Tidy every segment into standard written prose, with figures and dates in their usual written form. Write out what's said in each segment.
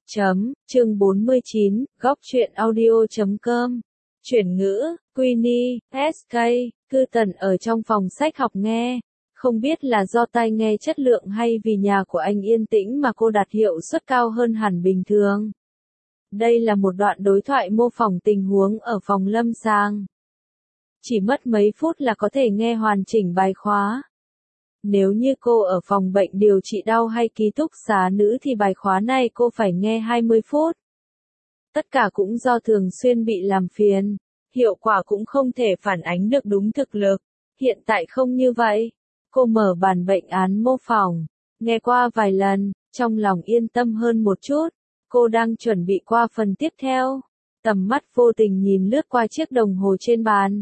Chương 49, góc truyện audio.com. Chuyển ngữ, Queenie, SK, Cư Tần ở trong phòng sách học nghe. Không biết là do tai nghe chất lượng hay vì nhà của anh yên tĩnh mà cô đạt hiệu suất cao hơn hẳn bình thường. Đây là một đoạn đối thoại mô phỏng tình huống ở phòng lâm sàng. Chỉ mất mấy phút là có thể nghe hoàn chỉnh bài khóa. Nếu như cô ở phòng bệnh điều trị đau hay ký túc xá nữ thì bài khóa này cô phải nghe 20 phút. Tất cả cũng do thường xuyên bị làm phiền, hiệu quả cũng không thể phản ánh được đúng thực lực. Hiện tại không như vậy. Cô mở bản bệnh án mô phỏng, nghe qua vài lần, trong lòng yên tâm hơn một chút. Cô đang chuẩn bị qua phần tiếp theo. Tầm mắt vô tình nhìn lướt qua chiếc đồng hồ trên bàn.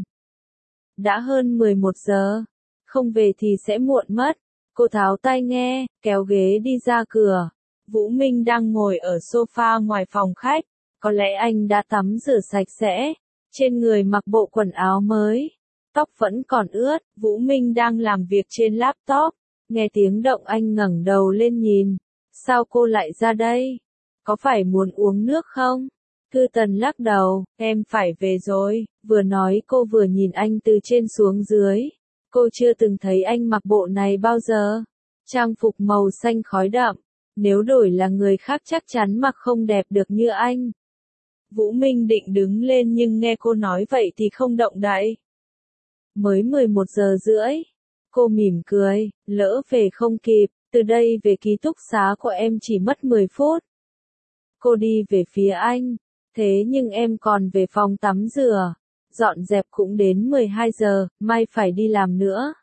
Đã hơn 11 giờ. Không về thì sẽ muộn mất. Cô tháo tai nghe, kéo ghế đi ra cửa. Vũ Minh đang ngồi ở sofa ngoài phòng khách. Có lẽ anh đã tắm rửa sạch sẽ. Trên người mặc bộ quần áo mới. Tóc vẫn còn ướt. Vũ Minh đang làm việc trên laptop. Nghe tiếng động anh ngẩng đầu lên nhìn. Sao cô lại ra đây? Có phải muốn uống nước không? Cư Tần lắc đầu, em phải về rồi. Vừa nói cô vừa nhìn anh từ trên xuống dưới. Cô chưa từng thấy anh mặc bộ này bao giờ. Trang phục màu xanh khói đậm. Nếu đổi là người khác chắc chắn mặc không đẹp được như anh. Vũ Minh định đứng lên nhưng nghe cô nói vậy thì không động đậy. Mới 11 giờ rưỡi. Cô mỉm cười, lỡ về không kịp, từ đây về ký túc xá của em chỉ mất 10 phút. Cô đi về phía anh. Thế nhưng em còn về phòng tắm rửa. Dọn dẹp cũng đến 12 giờ, mai phải đi làm nữa.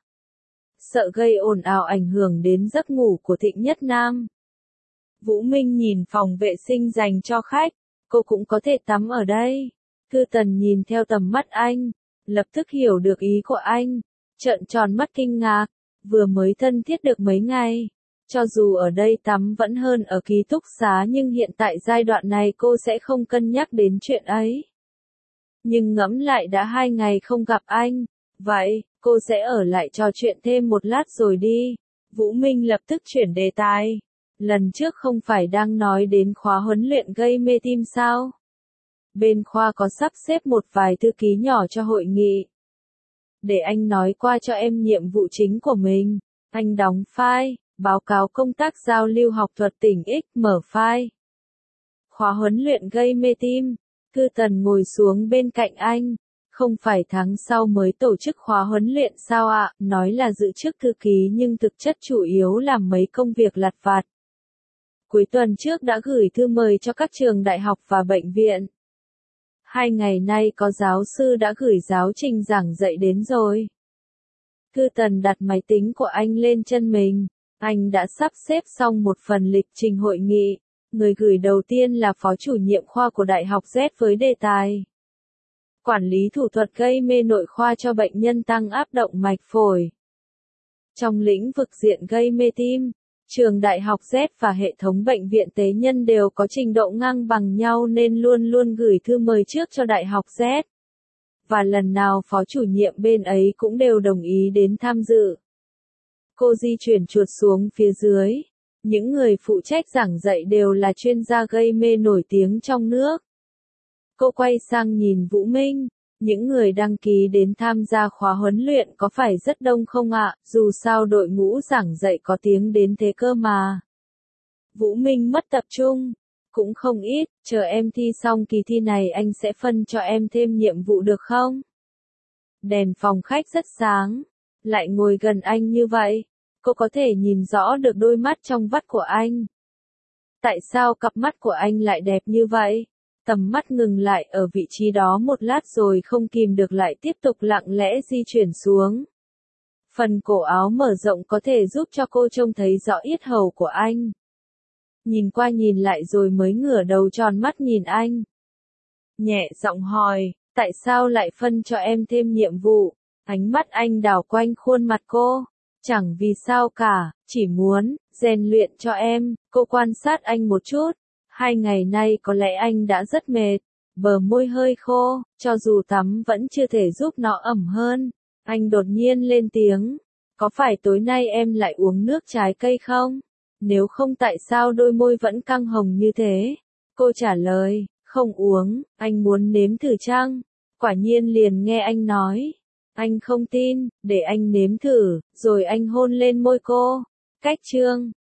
Sợ gây ồn ào ảnh hưởng đến giấc ngủ của Thịnh Nhất Nam. Vũ Minh nhìn phòng vệ sinh dành cho khách. Cô cũng có thể tắm ở đây. Cư Tần nhìn theo tầm mắt anh. Lập tức hiểu được ý của anh. Trợn tròn mắt kinh ngạc. Vừa mới thân thiết được mấy ngày. Cho dù ở đây tắm vẫn hơn ở ký túc xá nhưng hiện tại giai đoạn này cô sẽ không cân nhắc đến chuyện ấy. Nhưng ngẫm lại đã 2 ngày không gặp anh. Vậy, cô sẽ ở lại trò chuyện thêm một lát rồi đi. Vũ Minh lập tức chuyển đề tài. Lần trước không phải đang nói đến khóa huấn luyện gây mê tim sao? Bên khoa có sắp xếp một vài thư ký nhỏ cho hội nghị. Để anh nói qua cho em nhiệm vụ chính của mình. Anh đóng file, báo cáo công tác giao lưu học thuật tỉnh X, mở file. Khóa huấn luyện gây mê tim. Cư Tần ngồi xuống bên cạnh anh. Không phải tháng sau mới tổ chức khóa huấn luyện sao ạ? Nói là giữ chức thư ký nhưng thực chất chủ yếu làm mấy công việc lặt vặt. Cuối tuần trước đã gửi thư mời cho các trường đại học và bệnh viện. 2 ngày nay có giáo sư đã gửi giáo trình giảng dạy đến rồi. Cư Tần đặt máy tính của anh lên chân mình. Anh đã sắp xếp xong một phần lịch trình hội nghị. Người gửi đầu tiên là phó chủ nhiệm khoa của Đại học Z với đề tài quản lý thủ thuật gây mê nội khoa cho bệnh nhân tăng áp động mạch phổi. Trong lĩnh vực diện gây mê tim, trường Đại học Z và hệ thống bệnh viện Tế Nhân đều có trình độ ngang bằng nhau nên luôn luôn gửi thư mời trước cho Đại học Z. Và lần nào phó chủ nhiệm bên ấy cũng đều đồng ý đến tham dự. Cô di chuyển chuột xuống phía dưới. Những người phụ trách giảng dạy đều là chuyên gia gây mê nổi tiếng trong nước. Cô quay sang nhìn Vũ Minh. Những người đăng ký đến tham gia khóa huấn luyện có phải rất đông không ạ? Dù sao đội ngũ giảng dạy có tiếng đến thế cơ mà. Vũ Minh mất tập trung. Cũng không ít, chờ em thi xong kỳ thi này anh sẽ phân cho em thêm nhiệm vụ được không? Đèn phòng khách rất sáng. Lại ngồi gần anh như vậy. Cô có thể nhìn rõ được đôi mắt trong vắt của anh. Tại sao cặp mắt của anh lại đẹp như vậy? Tầm mắt ngừng lại ở vị trí đó một lát rồi không kìm được lại tiếp tục lặng lẽ di chuyển xuống. Phần cổ áo mở rộng có thể giúp cho cô trông thấy rõ yết hầu của anh. Nhìn qua nhìn lại rồi mới ngửa đầu tròn mắt nhìn anh. Nhẹ giọng hỏi, tại sao lại phân cho em thêm nhiệm vụ? Ánh mắt anh đảo quanh khuôn mặt cô. Chẳng vì sao cả, chỉ muốn rèn luyện cho em. Cô quan sát anh một chút. 2 ngày nay có lẽ anh đã rất mệt. Bờ môi hơi khô, cho dù tắm vẫn chưa thể giúp nó ẩm hơn. Anh đột nhiên lên tiếng. Có phải tối nay em lại uống nước trái cây không? Nếu không tại sao đôi môi vẫn căng hồng như thế? Cô trả lời, không uống, anh muốn nếm thử chăng? Quả nhiên liền nghe anh nói. Anh không tin, để anh nếm thử, rồi anh hôn lên môi cô. Cách chương